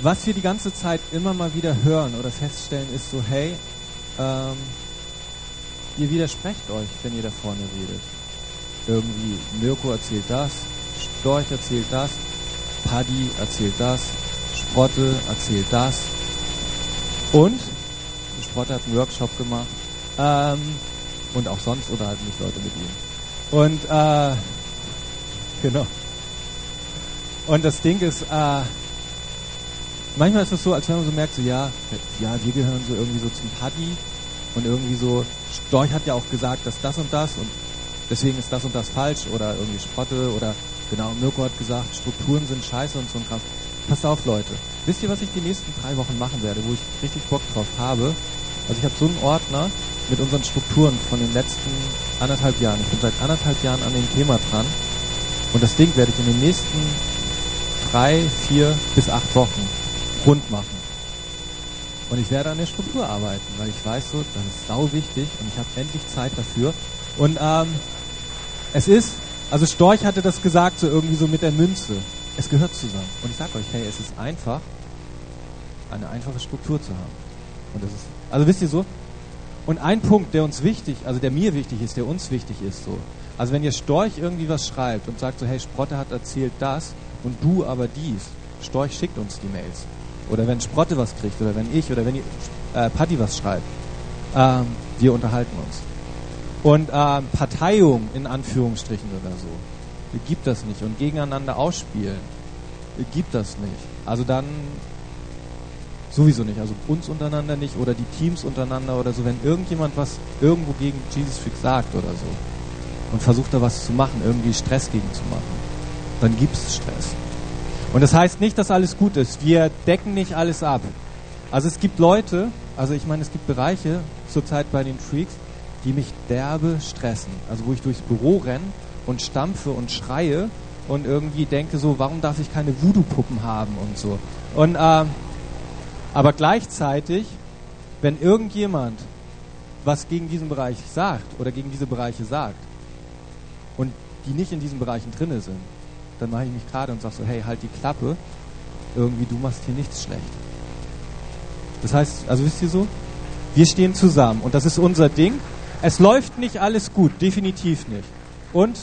was wir die ganze Zeit immer mal wieder hören oder feststellen, ist so, hey, ihr widersprecht euch, wenn ihr da vorne redet. Irgendwie, Mirko erzählt das, Storch erzählt das, Paddy erzählt das, Sprotte erzählt das. Und Sprotte hat einen Workshop gemacht. Und auch sonst unterhalten mich Leute mit ihm. Und genau. Und das Ding ist, manchmal ist es so, als wenn man so merkt, so ja, wir gehören so irgendwie so zum Paddy und irgendwie so, Storch hat ja auch gesagt, dass das und das und deswegen ist das und das falsch oder irgendwie Sprotte oder genau, Mirko hat gesagt, Strukturen sind scheiße und so ein Kram. Passt auf, Leute. Wisst ihr, was ich die nächsten 3 Wochen machen werde, wo ich richtig Bock drauf habe? Also ich habe so einen Ordner mit unseren Strukturen von den letzten 1,5 Jahren. Ich bin seit 1,5 Jahren an dem Thema dran und das Ding werde ich in den nächsten 3, 4 bis 8 Wochen rund machen. Und ich werde an der Struktur arbeiten, weil ich weiß so, das ist sau wichtig und ich habe endlich Zeit dafür. Und es ist, also Storch hatte das gesagt, so irgendwie so mit der Münze. Es gehört zusammen. Und ich sag euch, hey, es ist einfach, eine einfache Struktur zu haben. Und das ist, also wisst ihr so? Und ein Punkt, der uns wichtig, also der mir wichtig ist, der uns wichtig ist so. Also wenn ihr Storch irgendwie was schreibt und sagt so, hey, Sprotte hat erzählt das und du aber dies. Storch schickt uns die Mails. Oder wenn Sprotte was kriegt oder wenn ich oder wenn Paddy was schreibt. Wir unterhalten uns. Und Parteiung in Anführungsstrichen oder so, gibt das nicht. Und gegeneinander ausspielen, gibt das nicht. Also dann sowieso nicht. Also uns untereinander nicht oder die Teams untereinander oder so. Wenn irgendjemand was irgendwo gegen Jesus Freak sagt oder so und versucht da was zu machen, irgendwie Stress gegen zu machen, dann gibt es Stress. Und das heißt nicht, dass alles gut ist. Wir decken nicht alles ab. Also es gibt Leute, also ich meine, es gibt Bereiche zurzeit bei den Freaks, die mich derbe stressen. Also wo ich durchs Büro renne und stampfe und schreie und irgendwie denke so, warum darf ich keine Voodoo-Puppen haben und so. Und aber gleichzeitig, wenn irgendjemand was gegen diesen Bereich sagt oder gegen diese Bereiche sagt und die nicht in diesen Bereichen drinne sind, dann mache ich mich gerade und sage so, hey, halt die Klappe, irgendwie du machst hier nichts schlecht. Das heißt, also wisst ihr so, wir stehen zusammen und das ist unser Ding. Es läuft nicht alles gut, definitiv nicht. Und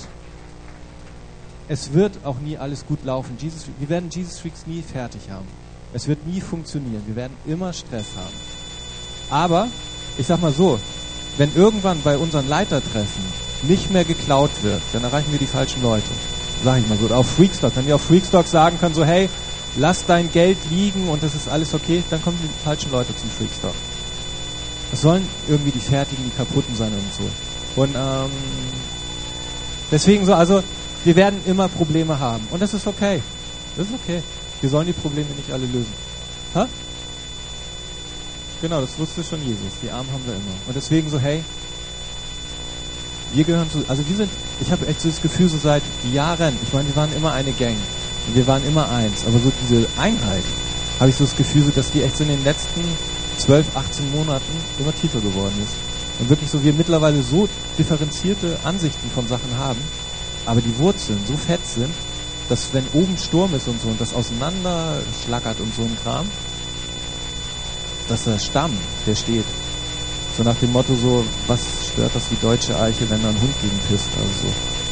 es wird auch nie alles gut laufen. Wir werden Jesus Freaks nie fertig haben. Es wird nie funktionieren. Wir werden immer Stress haben. Aber, ich sag mal so, wenn irgendwann bei unseren Leitertreffen nicht mehr geklaut wird, dann erreichen wir die falschen Leute. Sag ich mal so. Oder auf Freakstock. Wenn wir auf Freakstock sagen können, so, hey, lass dein Geld liegen und das ist alles okay, dann kommen die falschen Leute zum Freakstock. Es sollen irgendwie die Fertigen, die Kaputten sein und so. Und deswegen so, also wir werden immer Probleme haben. Und das ist okay. Das ist okay. Wir sollen die Probleme nicht alle lösen. Ha? Genau, das wusste schon Jesus. Die Armen haben wir immer. Und deswegen so, hey, wir gehören zu, also wir sind, ich habe echt so das Gefühl, so seit Jahren, ich meine, wir waren immer eine Gang. Und wir waren immer eins. Aber so diese Einheit, habe ich so das Gefühl, so, dass die echt so in den letzten 12, 18 Monaten immer tiefer geworden ist. Und wirklich so, wir mittlerweile so differenzierte Ansichten von Sachen haben, aber die Wurzeln so fett sind, dass wenn oben Sturm ist und so und das auseinanderschlackert und so ein Kram, dass der Stamm, der steht. So nach dem Motto so, was stört das die deutsche Eiche, wenn da ein Hund gegen pisst, also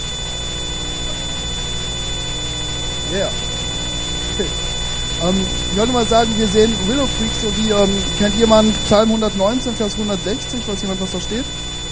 so. Ja. Yeah. Okay. Ich wollte mal sagen, wir sehen Willow Freak so wie, kennt jemand Psalm 119, Vers 160, weiß jemand, was da steht?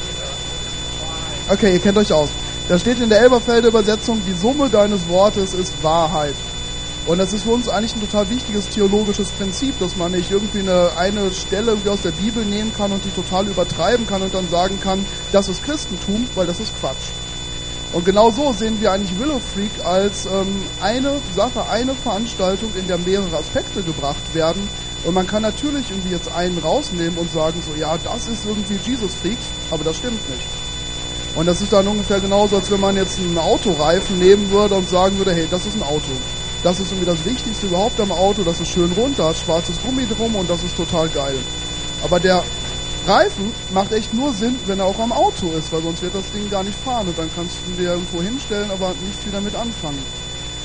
Okay, ihr kennt euch aus. Da steht in der Elberfelder Übersetzung, die Summe deines Wortes ist Wahrheit. Und das ist für uns eigentlich ein total wichtiges theologisches Prinzip, dass man nicht irgendwie eine Stelle aus der Bibel nehmen kann und die total übertreiben kann und dann sagen kann, das ist Christentum, weil das ist Quatsch. Und genau so sehen wir eigentlich Willow Freak als eine Sache, eine Veranstaltung, in der mehrere Aspekte gebracht werden. Und man kann natürlich irgendwie jetzt einen rausnehmen und sagen so, ja, das ist irgendwie Jesus Freaks, aber das stimmt nicht. Und das ist dann ungefähr genauso, als wenn man jetzt einen Autoreifen nehmen würde und sagen würde, hey, das ist ein Auto. Das ist irgendwie das Wichtigste überhaupt am Auto, das ist schön rund, da ist schwarzes Gummi drum und das ist total geil. Aber der Reifen macht echt nur Sinn, wenn er auch am Auto ist, weil sonst wird das Ding gar nicht fahren und dann kannst du ihn dir irgendwo hinstellen, aber nicht viel damit anfangen.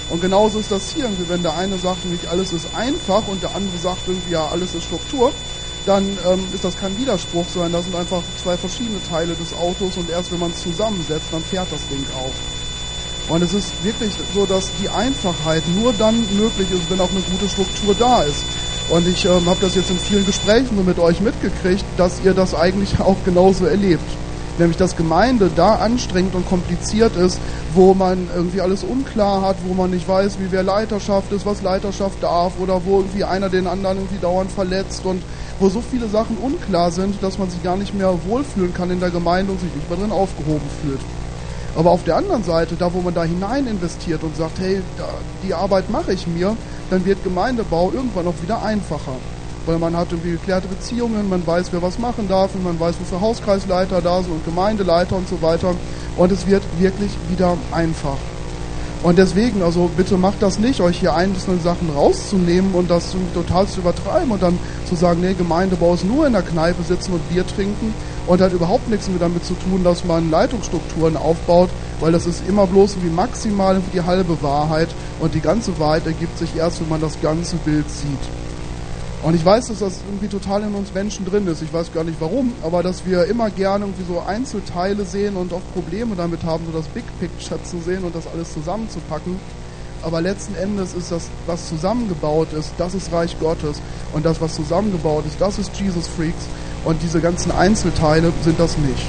Und genauso ist das hier, wenn der eine sagt, nicht alles ist einfach und der andere sagt irgendwie, ja, alles ist Struktur, dann ist das kein Widerspruch, sondern das sind einfach zwei verschiedene Teile des Autos und erst wenn man es zusammensetzt, dann fährt das Ding auch. Und es ist wirklich so, dass die Einfachheit nur dann möglich ist, wenn auch eine gute Struktur da ist. Und ich habe das jetzt in vielen Gesprächen so mit euch mitgekriegt, dass ihr das eigentlich auch genauso erlebt. Nämlich, dass Gemeinde da anstrengend und kompliziert ist, wo man irgendwie alles unklar hat, wo man nicht weiß, wie wer Leiterschaft ist, was Leiterschaft darf oder wo irgendwie einer den anderen irgendwie dauernd verletzt und wo so viele Sachen unklar sind, dass man sich gar nicht mehr wohlfühlen kann in der Gemeinde und sich nicht mehr drin aufgehoben fühlt. Aber auf der anderen Seite, da wo man da hinein investiert und sagt, hey, die Arbeit mache ich mir, dann wird Gemeindebau irgendwann auch wieder einfacher. Weil man hat irgendwie geklärte Beziehungen, man weiß, wer was machen darf und man weiß, wofür Hauskreisleiter da sind und Gemeindeleiter und so weiter. Und es wird wirklich wieder einfach. Und deswegen, also bitte macht das nicht, euch hier einzelne Sachen rauszunehmen und das total zu übertreiben und dann zu sagen, nee, Gemeindebau ist nur in der Kneipe sitzen und Bier trinken und hat überhaupt nichts mehr damit zu tun, dass man Leitungsstrukturen aufbaut, weil das ist immer bloß wie maximal die halbe Wahrheit und die ganze Wahrheit ergibt sich erst, wenn man das ganze Bild sieht. Und ich weiß, dass das irgendwie total in uns Menschen drin ist. Ich weiß gar nicht warum, aber dass wir immer gerne irgendwie so Einzelteile sehen und auch Probleme damit haben, so das Big Picture zu sehen und das alles zusammenzupacken. Aber letzten Endes ist das, was zusammengebaut ist, das ist Reich Gottes. Und das, was zusammengebaut ist, das ist Jesus Freaks. Und diese ganzen Einzelteile sind das nicht.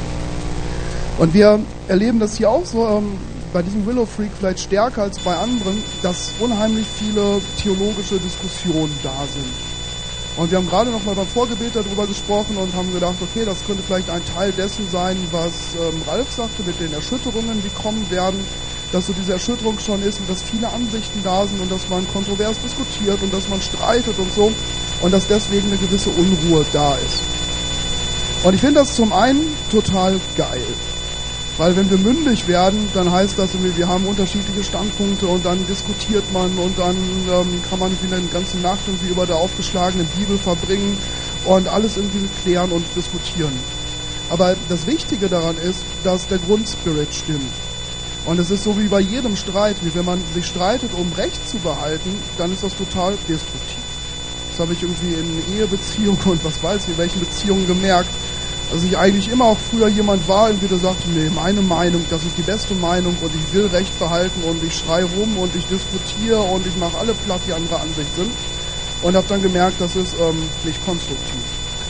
Und wir erleben das hier auch so, bei diesem Willow Freak vielleicht stärker als bei anderen, dass unheimlich viele theologische Diskussionen da sind. Und wir haben gerade noch mal beim Vorgebet darüber gesprochen und haben gedacht, okay, das könnte vielleicht ein Teil dessen sein, was Ralf sagte mit den Erschütterungen, die kommen werden, dass so diese Erschütterung schon ist und dass viele Ansichten da sind und dass man kontrovers diskutiert und dass man streitet und so und dass deswegen eine gewisse Unruhe da ist. Und ich finde das zum einen total geil. Weil wenn wir mündig werden, dann heißt das, wir haben unterschiedliche Standpunkte und dann diskutiert man und dann kann man wieder die ganze Nacht irgendwie über der aufgeschlagenen Bibel verbringen und alles irgendwie klären und diskutieren. Aber das Wichtige daran ist, dass der Grundspirit stimmt. Und es ist so wie bei jedem Streit, wie wenn man sich streitet, um Recht zu behalten, dann ist das total destruktiv. Das habe ich irgendwie in Ehebeziehungen und was weiß ich, in welchen Beziehungen gemerkt, dass ich eigentlich immer auch früher jemand war, der sagte, nee, meine Meinung, das ist die beste Meinung und ich will Recht behalten und ich schreie rum und ich diskutiere und ich mache alle platt, die anderer Ansicht sind. Und habe dann gemerkt, das ist nicht konstruktiv.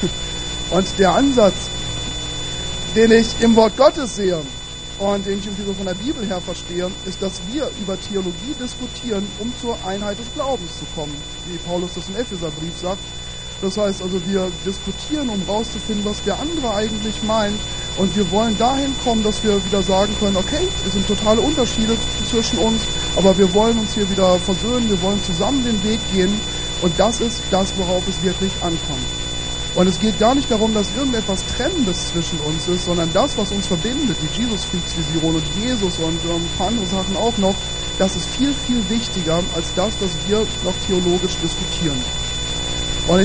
Und der Ansatz, den ich im Wort Gottes sehe und den ich irgendwie so von der Bibel her verstehe, ist, dass wir über Theologie diskutieren, um zur Einheit des Glaubens zu kommen, wie Paulus das im Epheserbrief sagt. Das heißt also, wir diskutieren, um rauszufinden, was der andere eigentlich meint. Und wir wollen dahin kommen, dass wir wieder sagen können, okay, es sind totale Unterschiede zwischen uns, aber wir wollen uns hier wieder versöhnen, wir wollen zusammen den Weg gehen. Und das ist das, worauf es wirklich ankommt. Und es geht gar nicht darum, dass irgendetwas Trennendes zwischen uns ist, sondern das, was uns verbindet, die Jesus-Freaks-Vision und Jesus und ein paar andere Sachen auch noch, das ist viel, viel wichtiger als das, was wir noch theologisch diskutieren. Und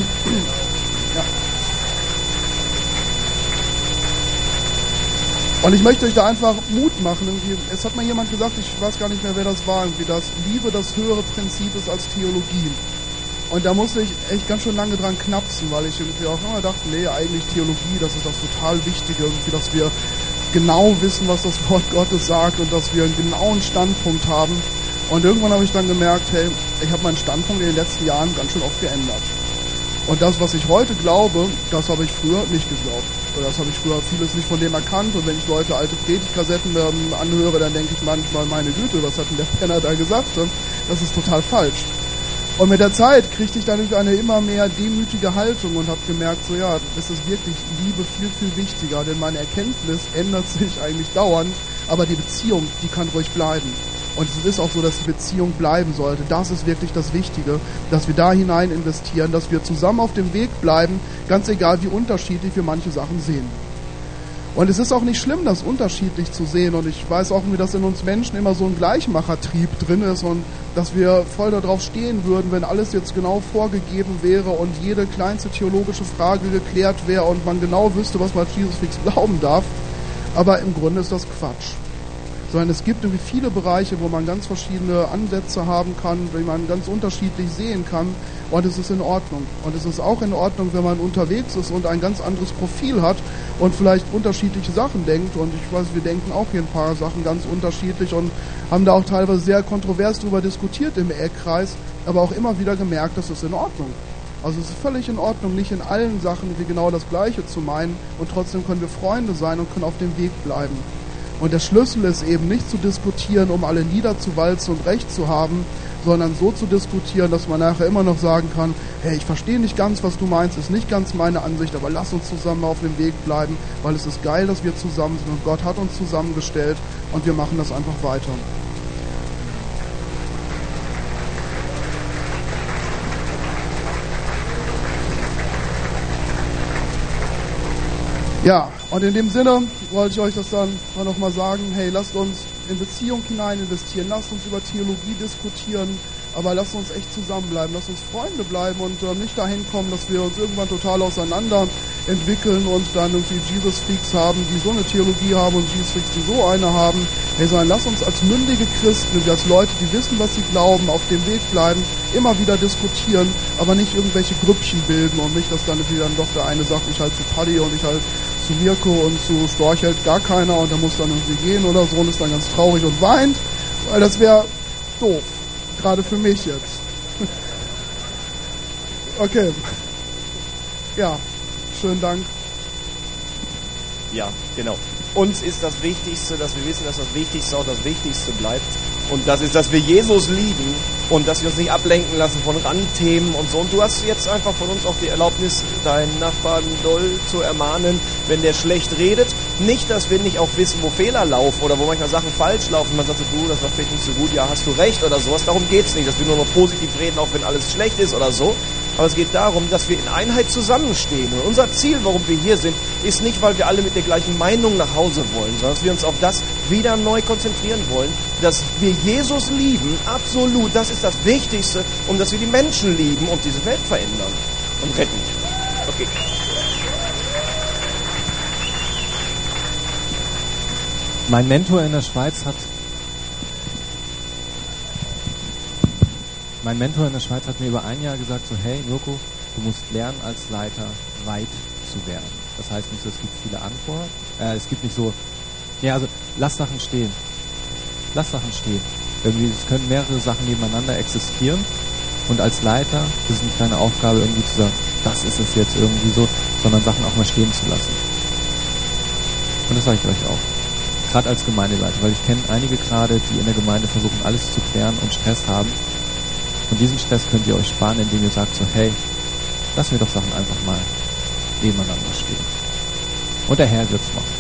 ich möchte euch da einfach Mut machen. Es hat mal jemand gesagt, ich weiß gar nicht mehr, wer das war, dass Liebe das höhere Prinzip ist als Theologie. Und da musste ich echt ganz schön lange dran knapsen, weil ich irgendwie auch immer dachte, nee, eigentlich Theologie, das ist das total Wichtige, irgendwie, dass wir genau wissen, was das Wort Gottes sagt und dass wir einen genauen Standpunkt haben. Und irgendwann habe ich dann gemerkt, hey, ich habe meinen Standpunkt in den letzten Jahren ganz schön oft geändert. Und das, was ich heute glaube, das habe ich früher nicht geglaubt. Oder das habe ich früher vieles nicht von dem erkannt. Und wenn ich heute alte Predigtkassetten anhöre, dann denke ich manchmal, meine Güte, was hat denn der Penner da gesagt? Das ist total falsch. Und mit der Zeit kriegte ich dann eine immer mehr demütige Haltung und habe gemerkt, so ja, es ist wirklich Liebe viel, viel wichtiger. Denn meine Erkenntnis ändert sich eigentlich dauernd, aber die Beziehung, die kann ruhig bleiben. Und es ist auch so, dass die Beziehung bleiben sollte. Das ist wirklich das Wichtige, dass wir da hinein investieren, dass wir zusammen auf dem Weg bleiben, ganz egal, wie unterschiedlich wir manche Sachen sehen. Und es ist auch nicht schlimm, das unterschiedlich zu sehen. Und ich weiß auch, dass in uns Menschen immer so ein Gleichmachertrieb drin ist und dass wir voll darauf stehen würden, wenn alles jetzt genau vorgegeben wäre und jede kleinste theologische Frage geklärt wäre und man genau wüsste, was man als Jesus Freaks glauben darf. Aber im Grunde ist das Quatsch. sondern es gibt irgendwie viele Bereiche, wo man ganz verschiedene Ansätze haben kann, wie man ganz unterschiedlich sehen kann, und es ist in Ordnung. Und es ist auch in Ordnung, wenn man unterwegs ist und ein ganz anderes Profil hat und vielleicht unterschiedliche Sachen denkt, und ich weiß, wir denken auch hier ein paar Sachen ganz unterschiedlich und haben da auch teilweise sehr kontrovers drüber diskutiert im Eckkreis, aber auch immer wieder gemerkt, das ist in Ordnung. Also es ist völlig in Ordnung, nicht in allen Sachen wie genau das Gleiche zu meinen, und trotzdem können wir Freunde sein und können auf dem Weg bleiben. Und der Schlüssel ist eben nicht zu diskutieren, um alle niederzuwalzen und Recht zu haben, sondern so zu diskutieren, dass man nachher immer noch sagen kann, hey, ich verstehe nicht ganz, was du meinst, ist nicht ganz meine Ansicht, aber lass uns zusammen auf dem Weg bleiben, weil es ist geil, dass wir zusammen sind und Gott hat uns zusammengestellt und wir machen das einfach weiter. Ja, und in dem Sinne wollte ich euch das dann noch mal sagen, hey, lasst uns in Beziehung hinein investieren, lasst uns über Theologie diskutieren, aber lasst uns echt zusammenbleiben, lasst uns Freunde bleiben und nicht dahin kommen, dass wir uns irgendwann total auseinander entwickeln und dann irgendwie Jesus-Freaks haben, die so eine Theologie haben, und Jesus-Freaks, die so eine haben. Hey, sondern lasst uns als mündige Christen, als Leute, die wissen, was sie glauben, auf dem Weg bleiben, immer wieder diskutieren, aber nicht irgendwelche Grüppchen bilden, und nicht, dass dann wieder doch der eine sagt, ich halt zu Paddy und ich halt zu Mirko und zu Storch hält gar keiner und der muss dann irgendwie gehen oder so und ist dann ganz traurig und weint, weil das wäre doof. Gerade für mich jetzt. Okay. Ja, schönen Dank. Ja, genau. Uns ist das Wichtigste, dass wir wissen, dass das Wichtigste auch das Wichtigste bleibt. Und das ist, dass wir Jesus lieben und dass wir uns nicht ablenken lassen von Randthemen und so. Und du hast jetzt einfach von uns auch die Erlaubnis, deinen Nachbarn doll zu ermahnen, wenn der schlecht redet. Nicht, dass wir nicht auch wissen, wo Fehler laufen oder wo manchmal Sachen falsch laufen. Man sagt so, du, das war vielleicht nicht so gut, ja, hast du recht oder sowas. Darum geht's nicht, dass wir nur noch positiv reden, auch wenn alles schlecht ist oder so. Aber es geht darum, dass wir in Einheit zusammenstehen. Und unser Ziel, warum wir hier sind, ist nicht, weil wir alle mit der gleichen Meinung nach Hause wollen, sondern dass wir uns auf das wieder neu konzentrieren wollen, dass wir Jesus lieben, absolut, das ist das Wichtigste, und dass wir die Menschen lieben und diese Welt verändern und retten. Okay. Mein Mentor in der Schweiz hat mir über ein Jahr gesagt, so, hey Mirko, du musst lernen, als Leiter weit zu werden. Das heißt nicht so, es gibt viele Antworten, es gibt nicht so, ja, also lass Sachen stehen. Lass Sachen stehen. Irgendwie, es können mehrere Sachen nebeneinander existieren, und als Leiter ist es nicht deine Aufgabe, irgendwie zu sagen, das ist es jetzt irgendwie so, sondern Sachen auch mal stehen zu lassen. Und das sage ich euch auch. Gerade als Gemeindeleiter, weil ich kenne einige gerade, die in der Gemeinde versuchen, alles zu klären und Stress haben. Und diesen Stress könnt ihr euch sparen, indem ihr sagt so, hey, lassen wir doch Sachen einfach mal nebeneinander stehen. Und der Herr wird's machen.